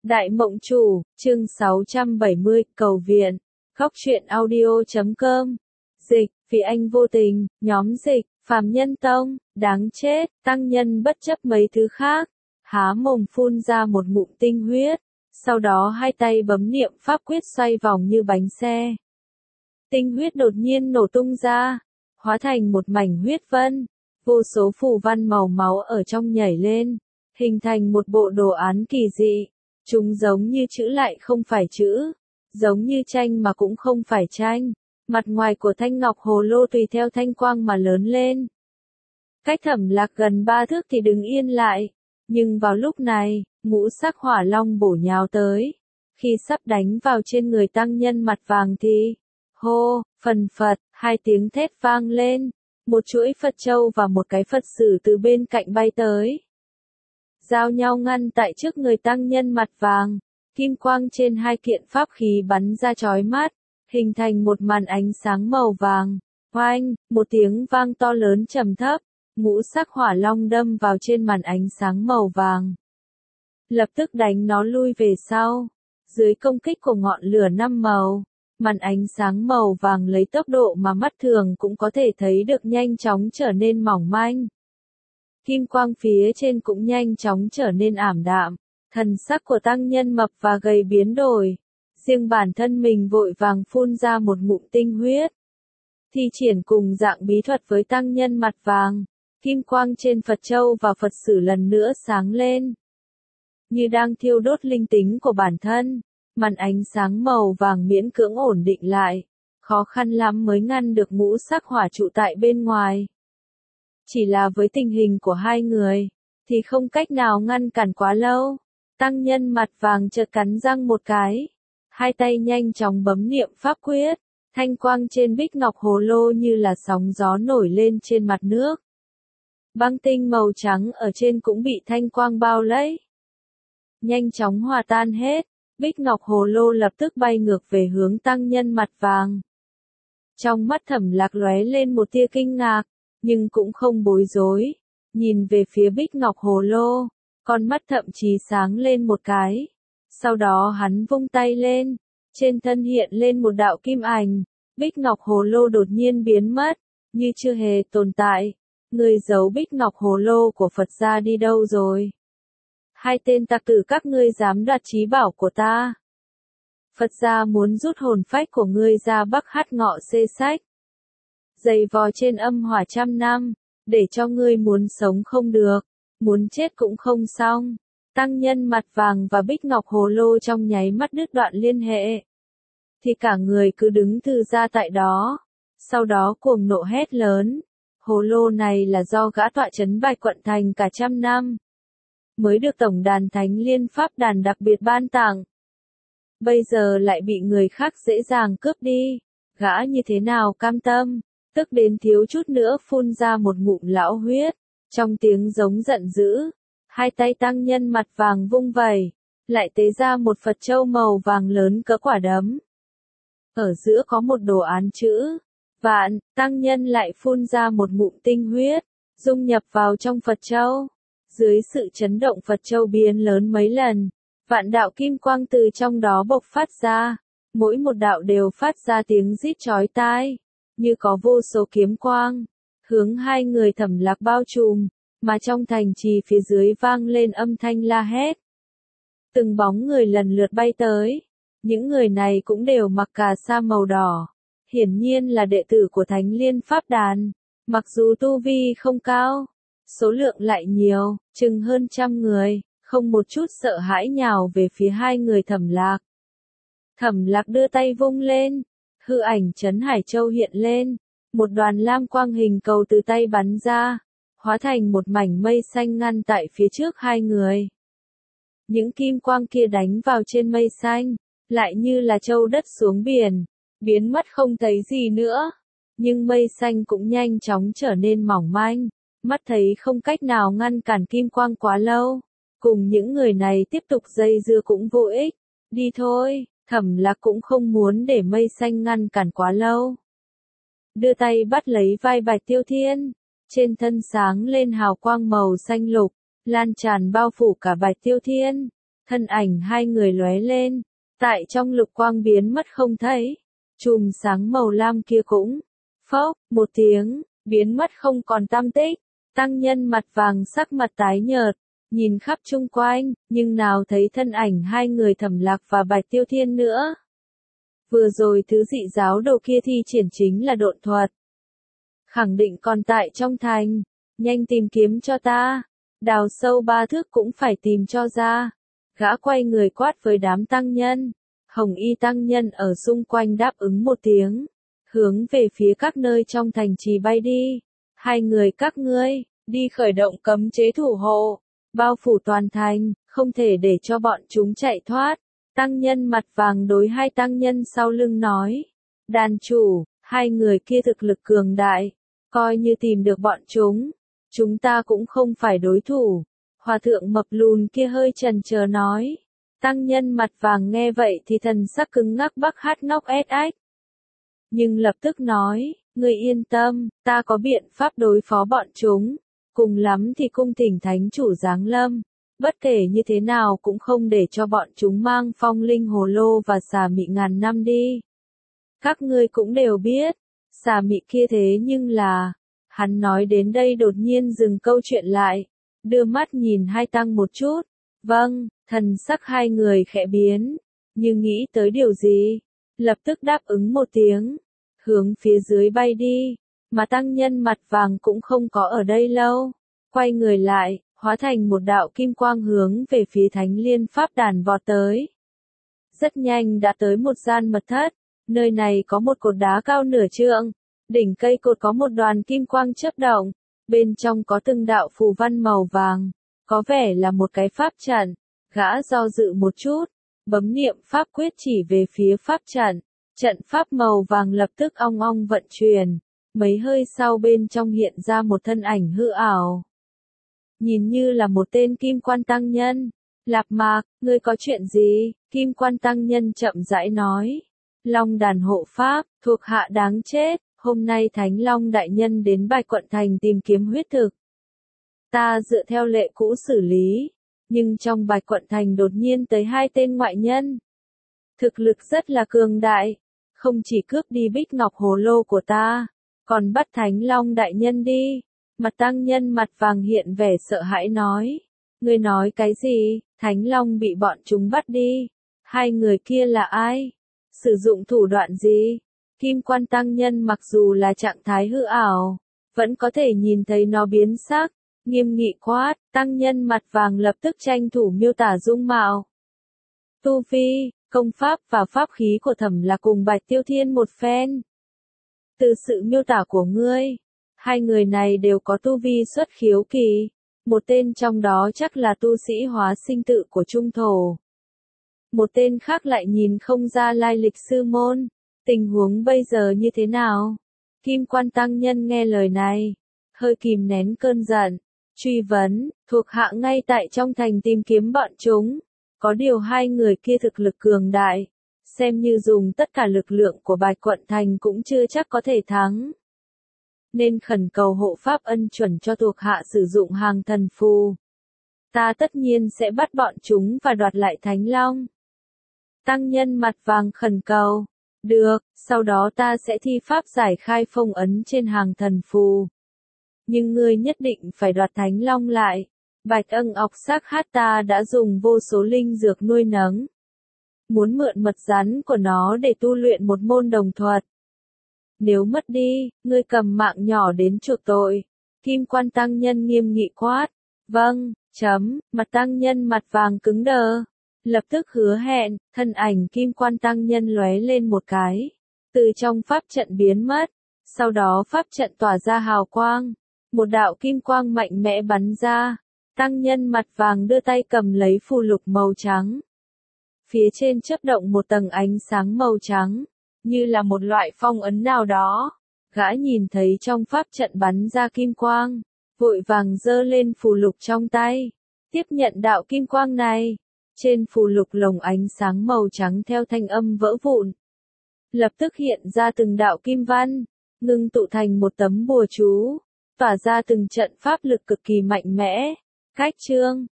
Đại Mộng Chủ, chương 670, cầu viện. Góc truyện audio.com. Dịch, vì anh vô tình, nhóm dịch, phàm nhân tông, đáng chết, tăng nhân bất chấp mấy thứ khác. Há mồm phun ra một ngụm tinh huyết, sau đó hai tay bấm niệm pháp quyết xoay vòng như bánh xe. Tinh huyết đột nhiên nổ tung ra, hóa thành một mảnh huyết vân, vô số phù văn màu máu ở trong nhảy lên, hình thành một bộ đồ án kỳ dị. Chúng giống như chữ lại không phải chữ, giống như tranh mà cũng không phải tranh. Mặt ngoài của thanh ngọc hồ lô tùy theo thanh quang mà lớn lên. Cách Thẩm Lạc gần 3 thước thì đứng yên lại, nhưng vào lúc này, ngũ sắc hỏa long bổ nhào tới. Khi sắp đánh vào trên người tăng nhân mặt vàng thì, hô, phần phật, hai tiếng thét vang lên, một chuỗi Phật châu và một cái Phật sử từ bên cạnh bay tới. Giao nhau ngăn tại trước người tăng nhân mặt vàng, kim quang trên hai kiện pháp khí bắn ra chói mắt, hình thành một màn ánh sáng màu vàng. Oanh, một tiếng vang to lớn trầm thấp, ngũ sắc hỏa long đâm vào trên màn ánh sáng màu vàng. Lập tức đánh nó lui về sau. Dưới công kích của ngọn lửa năm màu, màn ánh sáng màu vàng lấy tốc độ mà mắt thường cũng có thể thấy được nhanh chóng trở nên mỏng manh. Kim quang phía trên cũng nhanh chóng trở nên ảm đạm, thần sắc của tăng nhân mập và gầy biến đổi. Riêng bản thân mình vội vàng phun ra một ngụm tinh huyết. Thi triển cùng dạng bí thuật với tăng nhân mặt vàng, kim quang trên Phật châu và Phật sử lần nữa sáng lên. Như đang thiêu đốt linh tính của bản thân, màn ánh sáng màu vàng miễn cưỡng ổn định lại, khó khăn lắm mới ngăn được ngũ sắc hỏa trụ tại bên ngoài. Chỉ là với tình hình của hai người, thì không cách nào ngăn cản quá lâu. Tăng nhân mặt vàng chợt cắn răng một cái, hai tay nhanh chóng bấm niệm pháp quyết, thanh quang trên bích ngọc hồ lô như là sóng gió nổi lên trên mặt nước. Băng tinh màu trắng ở trên cũng bị thanh quang bao lấy. Nhanh chóng hòa tan hết, bích ngọc hồ lô lập tức bay ngược về hướng tăng nhân mặt vàng. Trong mắt Thẩm Lạc lóe lên một tia kinh ngạc, nhưng cũng không bối rối, nhìn về phía bích ngọc hồ lô, con mắt thậm chí sáng lên một cái. Sau đó hắn vung tay lên, trên thân hiện lên một đạo kim ảnh, bích ngọc hồ lô đột nhiên biến mất, như chưa hề tồn tại. Người giấu bích ngọc hồ lô của Phật gia đi đâu rồi? Hai tên tặc tử các ngươi dám đoạt trí bảo của ta. Phật gia muốn rút hồn phách của ngươi ra Bắc Hắc Ngọ xê sách. Dày vò trên âm hỏa 100 năm, để cho ngươi muốn sống không được, muốn chết cũng không xong. Tăng nhân mặt vàng và bích ngọc hồ lô trong nháy mắt đứt đoạn liên hệ. Thì cả người cứ đứng thư ra tại đó, sau đó cuồng nộ hét lớn. Hồ lô này là do gã tọa trấn Bạch Quận Thành cả 100 năm, mới được Tổng đàn Thánh Liên Pháp Đàn đặc biệt ban tặng. Bây giờ lại bị người khác dễ dàng cướp đi, gã như thế nào cam tâm, tức đến thiếu chút nữa phun ra một ngụm lão huyết. Trong tiếng giống giận dữ, hai tay tăng nhân mặt vàng vung vẩy, lại tế ra một Phật châu màu vàng lớn cỡ quả đấm. Ở giữa có một đồ án chữ Vạn, tăng nhân lại phun ra một ngụm tinh huyết, dung nhập vào trong Phật châu. Dưới sự chấn động Phật châu biến lớn mấy lần, vạn đạo kim quang từ trong đó bộc phát ra, mỗi một đạo đều phát ra tiếng rít chói tai, như có vô số kiếm quang, hướng hai người Thẩm Lạc bao trùm, mà trong thành trì phía dưới vang lên âm thanh la hét. Từng bóng người lần lượt bay tới, những người này cũng đều mặc cà sa màu đỏ, hiển nhiên là đệ tử của Thánh Liên Pháp Đàn, mặc dù tu vi không cao, số lượng lại nhiều, chừng hơn 100 người, không một chút sợ hãi nhào về phía hai người Thẩm Lạc. Thẩm Lạc đưa tay vung lên, hư ảnh Trấn Hải Châu hiện lên, một đoàn lam quang hình cầu từ tay bắn ra, hóa thành một mảnh mây xanh ngăn tại phía trước hai người. Những kim quang kia đánh vào trên mây xanh, lại như là châu đất xuống biển, biến mất không thấy gì nữa. Nhưng mây xanh cũng nhanh chóng trở nên mỏng manh, mắt thấy không cách nào ngăn cản kim quang quá lâu. Cùng những người này tiếp tục dây dưa cũng vô ích, đi thôi. Thẩm Lạc cũng không muốn để mây xanh ngăn cản quá lâu. Đưa tay bắt lấy vai Bạch Tiêu Thiên, trên thân sáng lên hào quang màu xanh lục, lan tràn bao phủ cả Bạch Tiêu Thiên. thân ảnh hai người lóe lên, tại trong lục quang biến mất không thấy. Chùm sáng màu lam kia cũng, phốc, một tiếng, biến mất không còn tăm tích. Tăng nhân mặt vàng sắc mặt tái nhợt, nhìn khắp chung quanh, nhưng nào thấy thân ảnh hai người Thẩm Lạc và Bạch Tiêu Thiên nữa. Vừa rồi thứ dị giáo đầu kia thi triển chính là độn thuật. Khẳng định còn tại trong thành, nhanh tìm kiếm cho ta, đào sâu 3 thước cũng phải tìm cho ra. Gã quay người quát với đám tăng nhân, hồng y tăng nhân ở xung quanh đáp ứng một tiếng, hướng về phía các nơi trong thành trì bay đi. Hai người các ngươi, đi khởi động cấm chế thủ hộ, bao phủ toàn thành, không thể để cho bọn chúng chạy thoát. Tăng nhân mặt vàng đối hai tăng nhân sau lưng nói, đàn chủ, hai người kia thực lực cường đại, coi như tìm được bọn chúng ta cũng không phải đối thủ. Hòa thượng mập lùn kia hơi chần chờ nói. Tăng nhân mặt vàng nghe vậy thì thần sắc cứng ngắc bắc hát ngóc ét ách. Nhưng lập tức nói, người yên tâm, ta có biện pháp đối phó bọn chúng. Cùng lắm thì cung thỉnh thánh chủ giáng lâm. Bất kể như thế nào cũng không để cho bọn chúng mang phong linh hồ lô và xà mị ngàn năm đi. Các ngươi cũng đều biết, xà mị kia thế nhưng là... Hắn nói đến đây đột nhiên dừng câu chuyện lại, đưa mắt nhìn hai tăng một chút. Vâng, thần sắc hai người khẽ biến, nhưng nghĩ tới điều gì, lập tức đáp ứng một tiếng, hướng phía dưới bay đi, mà tăng nhân mặt vàng cũng không có ở đây lâu, quay người lại, hóa thành một đạo kim quang hướng về phía Thánh Liên Pháp Đàn vọt tới. Rất nhanh đã tới một gian mật thất, nơi này có một cột đá cao nửa trượng. Đỉnh cây cột có một đoàn kim quang chớp động, bên trong có từng đạo phù văn màu vàng, có vẻ là một cái pháp trận. Gã do dự một chút, bấm niệm pháp quyết chỉ về phía pháp trận, trận pháp màu vàng lập tức ong ong vận chuyển, mấy hơi sau bên trong hiện ra một thân ảnh hư ảo. Nhìn như là một tên kim quan tăng nhân. Lạp Mạc, ngươi có chuyện gì? Kim quan tăng nhân chậm rãi nói. Long đàn hộ pháp, thuộc hạ đáng chết. Hôm nay Thánh Long Đại Nhân đến Bạch Quận Thành tìm kiếm huyết thực. Ta dựa theo lệ cũ xử lý, nhưng trong Bạch Quận Thành đột nhiên tới hai tên ngoại nhân. Thực lực rất là cường đại, không chỉ cướp đi bích ngọc hồ lô của ta, còn bắt Thánh Long Đại Nhân đi. Mặt tăng nhân mặt vàng hiện vẻ sợ hãi nói. Ngươi nói cái gì? Thánh Long bị bọn chúng bắt đi. Hai người kia là ai? Sử dụng thủ đoạn gì? Kim quan tăng nhân mặc dù là trạng thái hư ảo, vẫn có thể nhìn thấy nó biến sắc, nghiêm nghị quát, tăng nhân mặt vàng lập tức tranh thủ miêu tả dung mạo. Tu vi, công pháp và pháp khí của Thẩm Lạc cùng Bạch Tiêu Thiên một phen. Từ sự miêu tả của ngươi, hai người này đều có tu vi xuất khiếu kỳ, một tên trong đó chắc là tu sĩ hóa sinh tự của Trung Thổ. Một tên khác lại nhìn không ra lai lịch sư môn. Tình huống bây giờ như thế nào? Kim quan tăng nhân nghe lời này, hơi kìm nén cơn giận, truy vấn, thuộc hạ ngay tại trong thành tìm kiếm bọn chúng. Có điều hai người kia thực lực cường đại, xem như dùng tất cả lực lượng của Bạch Quận Thành cũng chưa chắc có thể thắng. Nên khẩn cầu hộ pháp ân chuẩn cho thuộc hạ sử dụng hàng thần phù. Ta tất nhiên sẽ bắt bọn chúng và đoạt lại Thánh Long. Tăng nhân mặt vàng khẩn cầu. Được, sau đó ta sẽ thi pháp giải khai phong ấn trên hàng thần phù. Nhưng ngươi nhất định phải đoạt Thánh Long lại. Bạch Ân ọc xác hát ta đã dùng vô số linh dược nuôi nấng. Muốn mượn mật rắn của nó để tu luyện một môn đồng thuật. Nếu mất đi, ngươi cầm mạng nhỏ đến chuộc tội. Kim quan tăng nhân nghiêm nghị quát. Vâng, mặt tăng nhân mặt vàng cứng đờ. Lập tức hứa hẹn, thân ảnh kim quan tăng nhân lóe lên một cái. Từ trong pháp trận biến mất. Sau đó pháp trận tỏa ra hào quang. Một đạo kim quang mạnh mẽ bắn ra. Tăng nhân mặt vàng đưa tay cầm lấy phù lục màu trắng. Phía trên chớp động một tầng ánh sáng màu trắng. Như là một loại phong ấn nào đó. Gã nhìn thấy trong pháp trận bắn ra kim quang. Vội vàng giơ lên phù lục trong tay. Tiếp nhận đạo kim quang này. Trên phù lục lồng ánh sáng màu trắng theo thanh âm vỡ vụn. Lập tức hiện ra từng đạo kim văn, ngưng tụ thành một tấm bùa chú, tỏa ra từng trận pháp lực cực kỳ mạnh mẽ. Cách chương